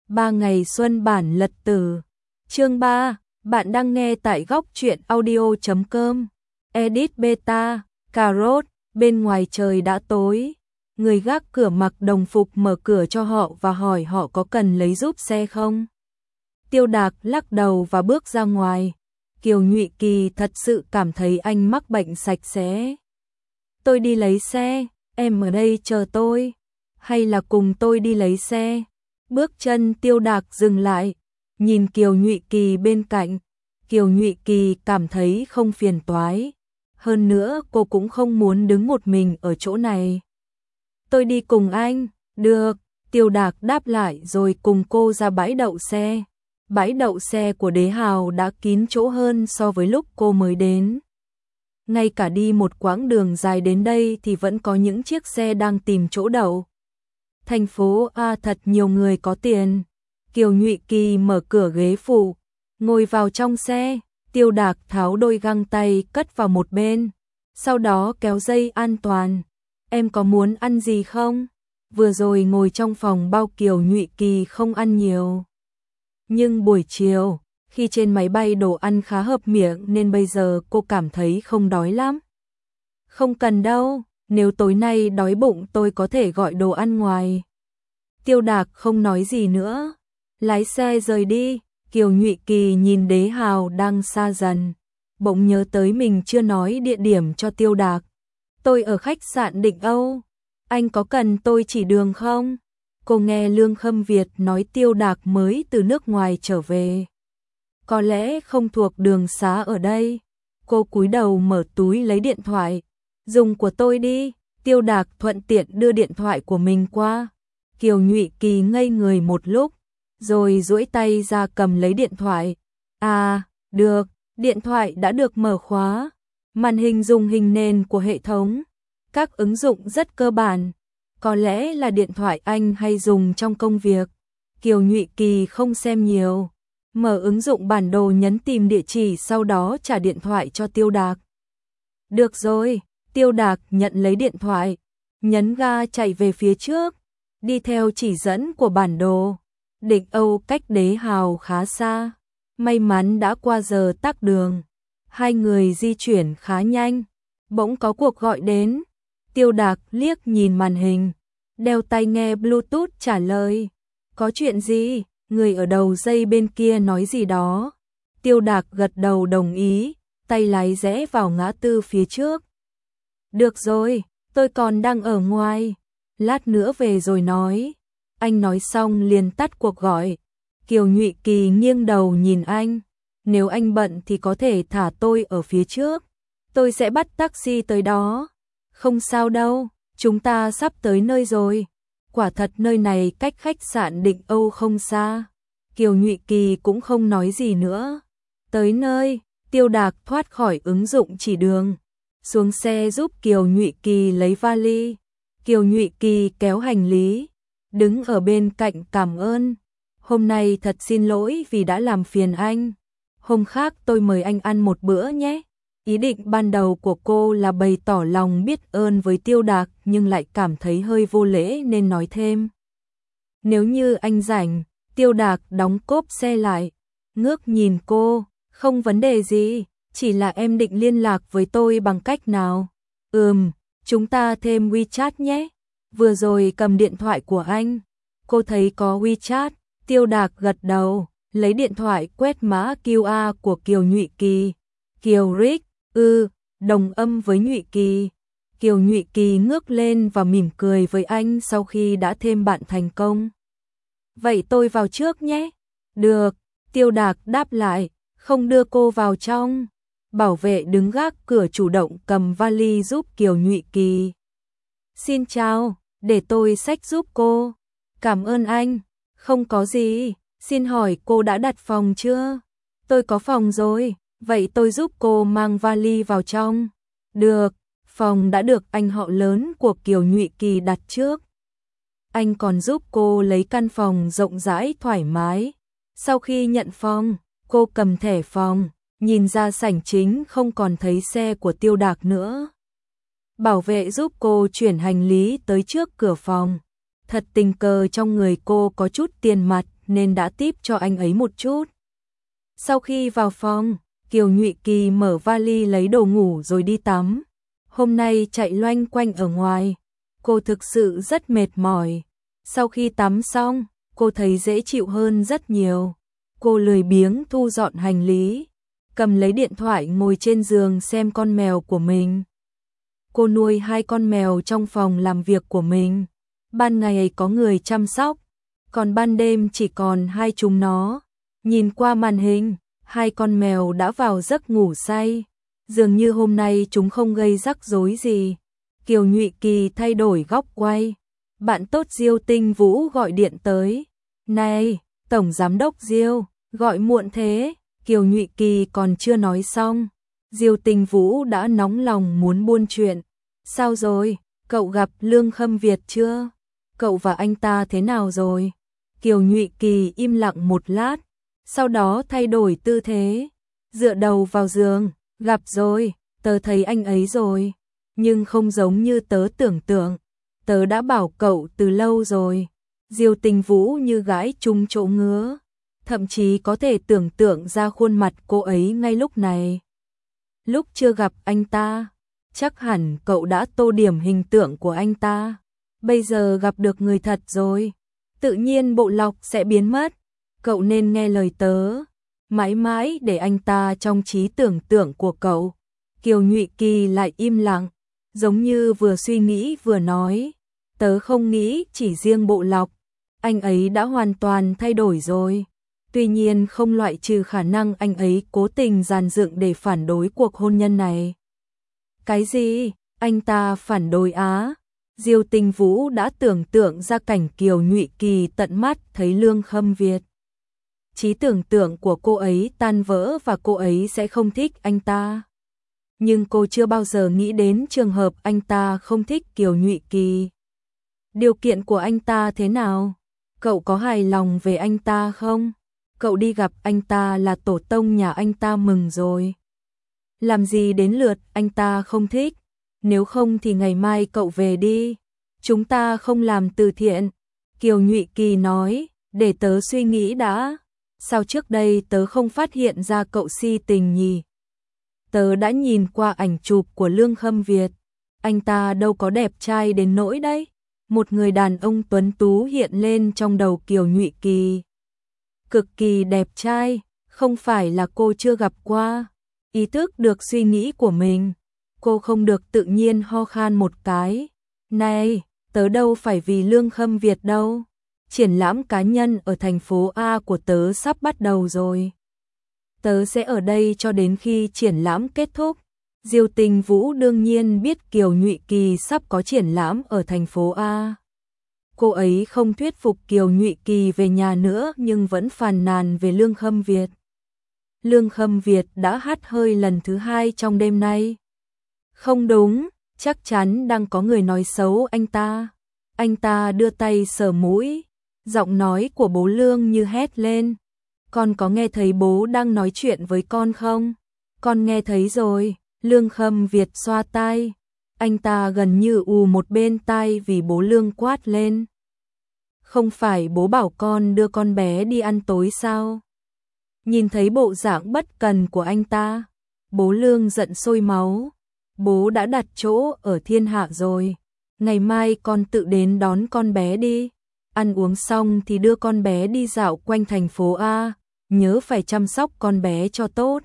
3 ngày xuân bản lật tử. Chương 3, bạn đang nghe tại góc truyện audio.com. Edit beta, cà rốt, bên ngoài trời đã tối. Người gác cửa mặc đồng phục mở cửa cho họ và hỏi họ có cần lấy giúp xe không. Tiêu Đạc lắc đầu và bước ra ngoài. Kiều Nhụy Kỳ thật sự cảm thấy anh mắc bệnh sạch sẽ. Tôi đi lấy xe, em ở đây chờ tôi. Hay là cùng tôi đi lấy xe? Bước chân Tiêu Đạc dừng lại, nhìn Kiều Nhụy Kỳ bên cạnh. Kiều Nhụy Kỳ cảm thấy không phiền toái. Hơn nữa cô cũng không muốn đứng một mình ở chỗ này. Tôi đi cùng anh, được. Tiêu Đạc đáp lại rồi cùng cô ra bãi đậu xe. Bãi đậu xe của Đế Hào đã kín chỗ hơn so với lúc cô mới đến. Ngay cả đi một quãng đường dài đến đây thì vẫn có những chiếc xe đang tìm chỗ đậu. Thành phố A thật nhiều người có tiền. Kiều Nhụy Kỳ mở cửa ghế phụ, ngồi vào trong xe. Tiêu Đạc tháo đôi găng tay cất vào một bên, sau đó kéo dây an toàn. Em có muốn ăn gì không? Vừa rồi ngồi trong phòng bao Kiều Nhụy Kỳ không ăn nhiều. Nhưng buổi chiều, khi trên máy bay đồ ăn khá hợp miệng nên bây giờ cô cảm thấy không đói lắm. Không cần đâu, nếu tối nay đói bụng tôi có thể gọi đồ ăn ngoài. Tiêu Đạc không nói gì nữa, lái xe rời đi. Kiều Nhụy Kỳ nhìn Đế Hào đang xa dần, bỗng nhớ tới mình chưa nói địa điểm cho Tiêu Đạc. Tôi ở khách sạn Định Âu, anh có cần tôi chỉ đường không? Cô nghe Lương Khâm Việt nói Tiêu Đạc mới từ nước ngoài trở về, có lẽ không thuộc đường xá ở đây. Cô cúi đầu mở túi lấy điện thoại. Dùng của tôi đi. Tiêu Đạc thuận tiện đưa điện thoại của mình qua. Kiều Nhụy Kỳ ngây người một lúc, rồi duỗi tay ra cầm lấy điện thoại. À, được, điện thoại đã được mở khóa. Màn hình dùng hình nền của hệ thống. Các ứng dụng rất cơ bản. Có lẽ là điện thoại anh hay dùng trong công việc. Kiều Nhụy Kỳ không xem nhiều. Mở ứng dụng bản đồ nhấn tìm địa chỉ, sau đó trả điện thoại cho Tiêu Đạc. Được rồi, Tiêu Đạc nhận lấy điện thoại, nhấn ga chạy về phía trước, đi theo chỉ dẫn của bản đồ. Định Âu cách Đế Hào khá xa, may mắn đã qua giờ tắc đường. Hai người di chuyển khá nhanh, bỗng có cuộc gọi đến. Tiêu Đạc liếc nhìn màn hình, đeo tai nghe Bluetooth trả lời. Có chuyện gì? Người ở đầu dây bên kia nói gì đó. Tiêu Đạc gật đầu đồng ý, tay lái rẽ vào ngã tư phía trước. Được rồi, tôi còn đang ở ngoài, lát nữa về rồi nói. Anh nói xong liền tắt cuộc gọi. Kiều Nhụy Kỳ nghiêng đầu nhìn anh. Nếu anh bận thì có thể thả tôi ở phía trước, tôi sẽ bắt taxi tới đó. Không sao đâu, chúng ta sắp tới nơi rồi. Quả thật nơi này cách khách sạn Định Âu không xa. Kiều Nhụy Kỳ cũng không nói gì nữa. Tới nơi, Tiêu Đạc thoát khỏi ứng dụng chỉ đường, xuống xe giúp Kiều Nhụy Kỳ lấy vali. Kiều Nhụy Kỳ kéo hành lý, đứng ở bên cạnh cảm ơn. Hôm nay thật xin lỗi vì đã làm phiền anh. Hôm khác tôi mời anh ăn một bữa nhé. Ý định ban đầu của cô là bày tỏ lòng biết ơn với Tiêu Đạc nhưng lại cảm thấy hơi vô lễ nên nói thêm. Nếu như anh rảnh. Tiêu Đạc đóng cốp xe lại, ngước nhìn cô. Không vấn đề gì, chỉ là em định liên lạc với tôi bằng cách nào? Chúng ta thêm WeChat nhé. Vừa rồi cầm điện thoại của anh, cô thấy có WeChat. Tiêu Đạc gật đầu, lấy điện thoại quét mã QR của Kiều Nhụy Kỳ. Kiều Rick, đồng âm với Nhụy Kỳ. Kiều Nhụy Kỳ ngước lên và mỉm cười với anh sau khi đã thêm bạn thành công. Vậy tôi vào trước nhé. Được, Tiêu Đạc đáp lại, không đưa cô vào trong. Bảo vệ đứng gác cửa chủ động cầm vali giúp Kiều Nhụy Kỳ. Xin chào, để tôi xách giúp cô. Cảm ơn anh. Không có gì, xin hỏi cô đã đặt phòng chưa? Tôi có phòng rồi, vậy tôi giúp cô mang vali vào trong. Được, phòng đã được anh họ lớn của Kiều Nhụy Kỳ đặt trước. Anh còn giúp cô lấy căn phòng rộng rãi thoải mái. Sau khi nhận phòng, cô cầm thẻ phòng, nhìn ra sảnh chính không còn thấy xe của Tiêu Đạc nữa. Bảo vệ giúp cô chuyển hành lý tới trước cửa phòng. Thật tình cờ trong người cô có chút tiền mặt nên đã tip cho anh ấy một chút. Sau khi vào phòng, Kiều Nhụy Kỳ mở vali lấy đồ ngủ rồi đi tắm. Hôm nay chạy loanh quanh ở ngoài, cô thực sự rất mệt mỏi. Sau khi tắm xong, cô thấy dễ chịu hơn rất nhiều. Cô lười biếng thu dọn hành lý, cầm lấy điện thoại ngồi trên giường xem con mèo của mình. Cô nuôi 2 con mèo trong phòng làm việc của mình. Ban ngày có người chăm sóc, còn ban đêm chỉ còn 2 chúng nó. Nhìn qua màn hình, 2 con mèo đã vào giấc ngủ say. Dường như hôm nay chúng không gây rắc rối gì. Kiều Nhụy Kỳ thay đổi góc quay. Bạn tốt Diêu Tinh Vũ gọi điện tới. Này, Tổng Giám đốc Diêu, gọi muộn thế. Kiều Nhụy Kỳ còn chưa nói xong, Diêu Tinh Vũ đã nóng lòng muốn buôn chuyện. Sao rồi, cậu gặp Lương Khâm Việt chưa? Cậu và anh ta thế nào rồi? Kiều Nhụy Kỳ im lặng một lát, sau đó thay đổi tư thế, dựa đầu vào giường. Gặp rồi, tớ thấy anh ấy rồi, nhưng không giống như tớ tưởng tượng. Tớ đã bảo cậu từ lâu rồi. Diêu Tinh Vũ như gãi trúng chỗ ngứa, thậm chí có thể tưởng tượng ra khuôn mặt cô ấy ngay lúc này. Lúc chưa gặp anh ta, chắc hẳn cậu đã tô điểm hình tượng của anh ta. Bây giờ gặp được người thật rồi, tự nhiên bộ lọc sẽ biến mất. Cậu nên nghe lời tớ, mãi mãi để anh ta trong trí tưởng tượng của cậu. Kiều Nhụy Kỳ lại im lặng, giống như vừa suy nghĩ vừa nói. Tớ không nghĩ chỉ riêng bộ lọc, anh ấy đã hoàn toàn thay đổi rồi. Tuy nhiên không loại trừ khả năng anh ấy cố tình dàn dựng để phản đối cuộc hôn nhân này. Cái gì? Anh ta phản đối á? Diêu Tinh Vũ đã tưởng tượng ra cảnh Kiều Nhụy Kỳ tận mắt thấy Lương Khâm Việt. Trí tưởng tượng của cô ấy tan vỡ và cô ấy sẽ không thích anh ta. Nhưng cô chưa bao giờ nghĩ đến trường hợp anh ta không thích Kiều Nhụy Kỳ. Điều kiện của anh ta thế nào? Cậu có hài lòng về anh ta không? Cậu đi gặp anh ta là tổ tông nhà anh ta mừng rồi. Làm gì đến lượt anh ta không thích? Nếu không thì ngày mai cậu về đi. Chúng ta không làm từ thiện. Kiều Nhụy Kỳ nói, để tớ suy nghĩ đã. Sao trước đây tớ không phát hiện ra cậu si tình nhỉ? Tớ đã nhìn qua ảnh chụp của Lương Khâm Việt. Anh ta đâu có đẹp trai đến nỗi đấy. Một người đàn ông tuấn tú hiện lên trong đầu Kiều Nhụy Kỳ. Cực kỳ đẹp trai, không phải là cô chưa gặp qua. Ý thức được suy nghĩ của mình, cô không được tự nhiên ho khan một cái. Này, tớ đâu phải vì Lương Khâm Việt đâu. Triển lãm cá nhân ở thành phố A của tớ sắp bắt đầu rồi. Tớ sẽ ở đây cho đến khi triển lãm kết thúc. Diêu Tinh Vũ đương nhiên biết Kiều Nhụy Kỳ sắp có triển lãm ở thành phố A. Cô ấy không thuyết phục Kiều Nhụy Kỳ về nhà nữa nhưng vẫn phàn nàn về Lương Khâm Việt. Lương Khâm Việt đã hắt hơi lần thứ 2 trong đêm nay. Không đúng, chắc chắn đang có người nói xấu anh ta. Anh ta đưa tay sờ mũi, giọng nói của bố Lương như hét lên. Con có nghe thấy bố đang nói chuyện với con không? Con nghe thấy rồi. Lương Khâm Việt xoa tai. Anh ta gần như ù một bên tai vì bố Lương quát lên. Không phải bố bảo con đưa con bé đi ăn tối sao? Nhìn thấy bộ dạng bất cần của anh ta, bố Lương giận sôi máu. Bố đã đặt chỗ ở thiên hạ rồi. Ngày mai con tự đến đón con bé đi. Ăn uống xong thì đưa con bé đi dạo quanh thành phố A. Nhớ phải chăm sóc con bé cho tốt.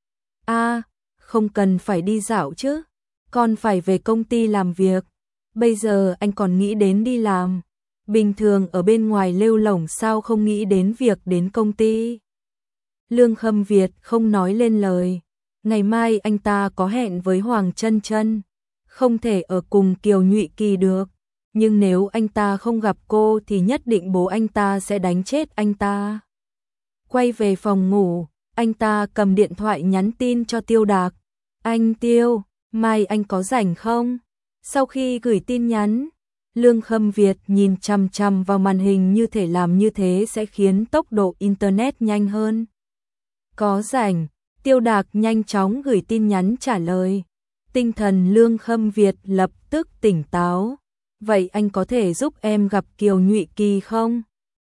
A, không cần phải đi dạo chứ. Con phải về công ty làm việc. Bây giờ anh còn nghĩ đến đi làm. Bình thường ở bên ngoài lêu lổng sao không nghĩ đến việc đến công ty. Lương Khâm Việt không nói lên lời. Ngày mai anh ta có hẹn với Hoàng Chân Chân, không thể ở cùng Kiều Nhụy Kỳ được. Nhưng nếu anh ta không gặp cô thì nhất định bố anh ta sẽ đánh chết anh ta. Quay về phòng ngủ, anh ta cầm điện thoại nhắn tin cho Tiêu Đạc. Anh Tiêu, mai anh có rảnh không? Sau khi gửi tin nhắn, Lương Khâm Việt nhìn chằm chằm vào màn hình như thể làm như thế sẽ khiến tốc độ Internet nhanh hơn. Có rảnh, Tiêu Đạc nhanh chóng gửi tin nhắn trả lời. Tinh thần Lương Khâm Việt lập tức tỉnh táo. Vậy anh có thể giúp em gặp Kiều Nhụy Kỳ không?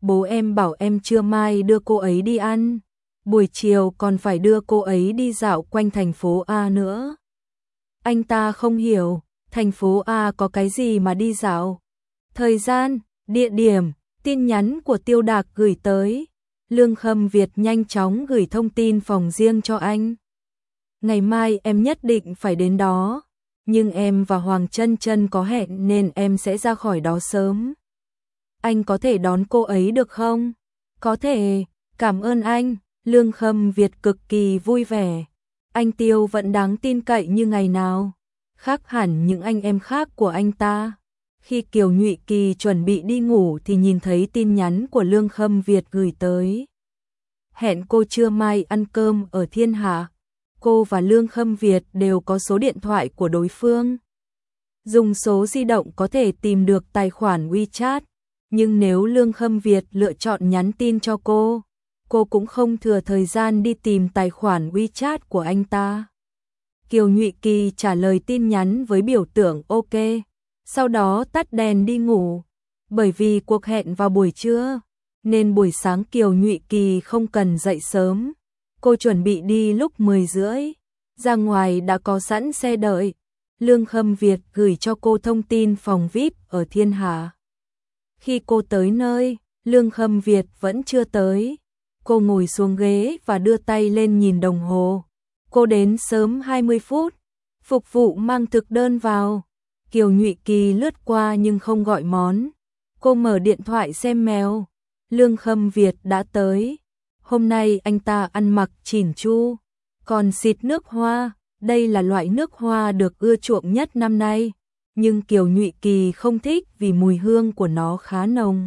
bố em bảo em trưa mai đưa cô ấy đi ăn, buổi chiều còn phải đưa cô ấy đi dạo quanh thành phố A nữa. Anh ta không hiểu, thành phố A có cái gì mà đi dạo? Thời gian, địa điểm, tin nhắn của Tiêu Đạc gửi tới. Lương Khâm Việt nhanh chóng gửi thông tin phòng riêng cho anh. Ngày mai em nhất định phải đến đó, nhưng em và Hoàng Chân Chân có hẹn nên em sẽ ra khỏi đó sớm. Anh có thể đón cô ấy được không? Có thể, cảm ơn anh. Lương Khâm Việt cực kỳ vui vẻ. Anh Tiêu vẫn đáng tin cậy như ngày nào, khác hẳn những anh em khác của anh ta. Khi Kiều Nhụy Kỳ chuẩn bị đi ngủ thì nhìn thấy tin nhắn của Lương Khâm Việt gửi tới. Hẹn cô trưa mai ăn cơm ở Thiên Hạ. Cô và Lương Khâm Việt đều có số điện thoại của đối phương. Dùng số di động có thể tìm được tài khoản WeChat, nhưng nếu Lương Khâm Việt lựa chọn nhắn tin cho cô cũng không thừa thời gian đi tìm tài khoản WeChat của anh ta. Kiều Nhụy Kỳ trả lời tin nhắn với biểu tượng OK, sau đó tắt đèn đi ngủ. Bởi vì cuộc hẹn vào buổi trưa, nên buổi sáng Kiều Nhụy Kỳ không cần dậy sớm. Cô chuẩn bị đi lúc 10 rưỡi, ra ngoài đã có sẵn xe đợi. Lương Khâm Việt gửi cho cô thông tin phòng VIP ở Thiên Hà. Khi cô tới nơi, Lương Khâm Việt vẫn chưa tới. Cô ngồi xuống ghế và đưa tay lên nhìn đồng hồ. Cô đến sớm 20 phút. Phục vụ mang thực đơn vào. Kiều Nhụy Kỳ lướt qua nhưng không gọi món. Cô mở điện thoại xem mail. Lương Khâm Việt đã tới. Hôm nay anh ta ăn mặc chỉn chu, còn xịt nước hoa. Đây là loại nước hoa được ưa chuộng nhất năm nay, nhưng Kiều Nhụy Kỳ không thích vì mùi hương của nó khá nồng.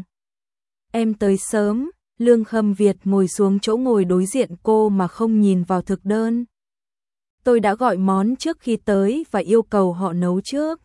Em tới sớm. Lương Khâm Việt ngồi xuống chỗ ngồi đối diện cô mà không nhìn vào thực đơn. Tôi đã gọi món trước khi tới và yêu cầu họ nấu trước.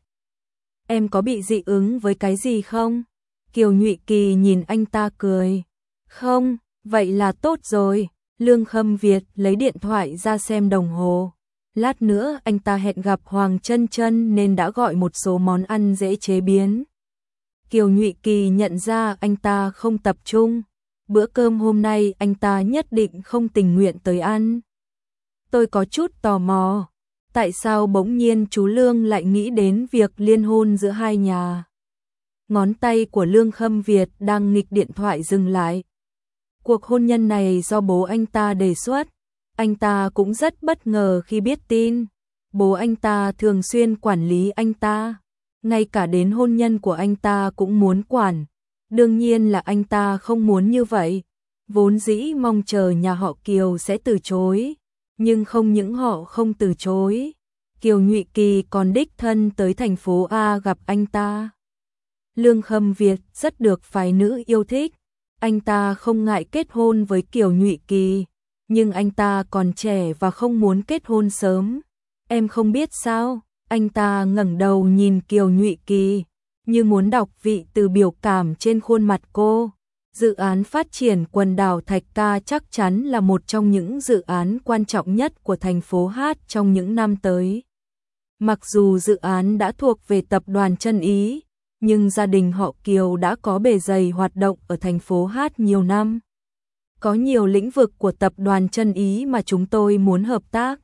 Em có bị dị ứng với cái gì không? Kiều Nhụy Kỳ nhìn anh ta cười. Không, vậy là tốt rồi. Lương Khâm Việt lấy điện thoại ra xem đồng hồ. Lát nữa anh ta hẹn gặp Hoàng Chân Chân nên đã gọi một số món ăn dễ chế biến. Kiều Nhụy Kỳ nhận ra anh ta không tập trung. Bữa cơm hôm nay anh ta nhất định không tình nguyện tới ăn. Tôi có chút tò mò, tại sao bỗng nhiên chú Lương lại nghĩ đến việc liên hôn giữa hai nhà? Ngón tay của Lương Khâm Việt đang nghịch điện thoại dừng lại. Cuộc hôn nhân này do bố anh ta đề xuất. Anh ta cũng rất bất ngờ khi biết tin. Bố anh ta thường xuyên quản lý anh ta, ngay cả đến hôn nhân của anh ta cũng muốn quản. Đương nhiên là anh ta không muốn như vậy. Vốn dĩ mong chờ nhà họ Kiều sẽ từ chối, nhưng không những họ không từ chối, Kiều Nhụy Kỳ còn đích thân tới thành phố A gặp anh ta. Lương Khâm Việt rất được phái nữ yêu thích. Anh ta không ngại kết hôn với Kiều Nhụy Kỳ, nhưng anh ta còn trẻ và không muốn kết hôn sớm. Em không biết sao? Anh ta ngẩng đầu nhìn Kiều Nhụy Kỳ, như muốn đọc vị từ biểu cảm trên khuôn mặt cô. Dự án phát triển quần đảo Thạch Ca chắc chắn là một trong những dự án quan trọng nhất của thành phố Hát trong những năm tới. Mặc dù dự án đã thuộc về tập đoàn Chân Ý, nhưng gia đình họ Kiều đã có bề dày hoạt động ở thành phố Hát nhiều năm. Có nhiều lĩnh vực của tập đoàn Chân Ý mà chúng tôi muốn hợp tác.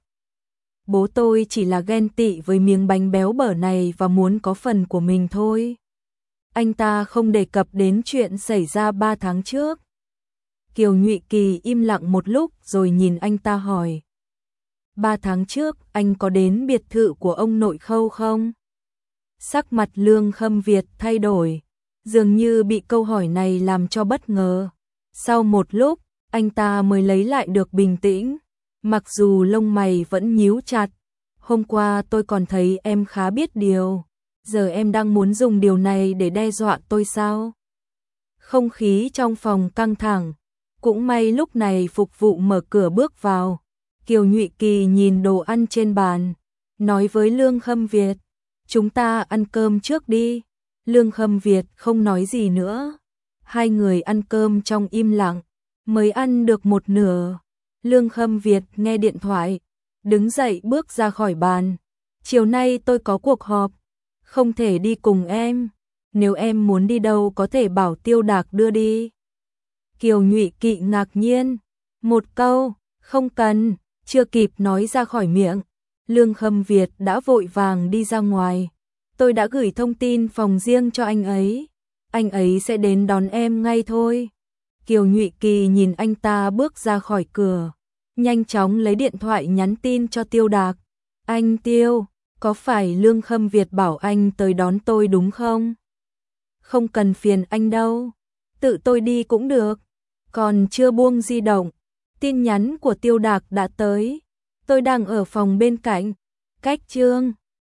Bố tôi chỉ là ghen tị với miếng bánh béo bở này và muốn có phần của mình thôi. Anh ta không đề cập đến chuyện xảy ra 3 tháng trước. Kiều Nhụy Kỳ im lặng một lúc rồi nhìn anh ta hỏi. 3 tháng trước anh có đến biệt thự của ông nội Khâu không? Sắc mặt Lương Khâm Việt thay đổi, dường như bị câu hỏi này làm cho bất ngờ. Sau một lúc, anh ta mới lấy lại được bình tĩnh, mặc dù lông mày vẫn nhíu chặt. Hôm qua tôi còn thấy em khá biết điều, giờ em đang muốn dùng điều này để đe dọa tôi sao? Không khí trong phòng căng thẳng, cũng may lúc này phục vụ mở cửa bước vào. Kiều Nhụy Kỳ nhìn đồ ăn trên bàn, nói với Lương Khâm Việt, chúng ta ăn cơm trước đi. Lương Khâm Việt không nói gì nữa. Hai người ăn cơm trong im lặng, mới ăn được một nửa. Lương Khâm Việt nghe điện thoại, đứng dậy bước ra khỏi bàn. Chiều nay tôi có cuộc họp, không thể đi cùng em. Nếu em muốn đi đâu có thể bảo Tiêu Đạc đưa đi. Kiều Nhụy Kỵ ngạc nhiên. Một câu, không cần, chưa kịp nói ra khỏi miệng. Lương Khâm Việt đã vội vàng đi ra ngoài. Tôi đã gửi thông tin phòng riêng cho anh ấy sẽ đến đón em ngay thôi. Kiều Nhụy Kỳ nhìn anh ta bước ra khỏi cửa, nhanh chóng lấy điện thoại nhắn tin cho Tiêu Đạc. Anh Tiêu, có phải Lương Khâm Việt bảo anh tới đón tôi đúng không? Không cần phiền anh đâu, tự tôi đi cũng được. Còn chưa buông di động, tin nhắn của Tiêu Đạc đã tới. Tôi đang ở phòng bên cạnh, cách Trương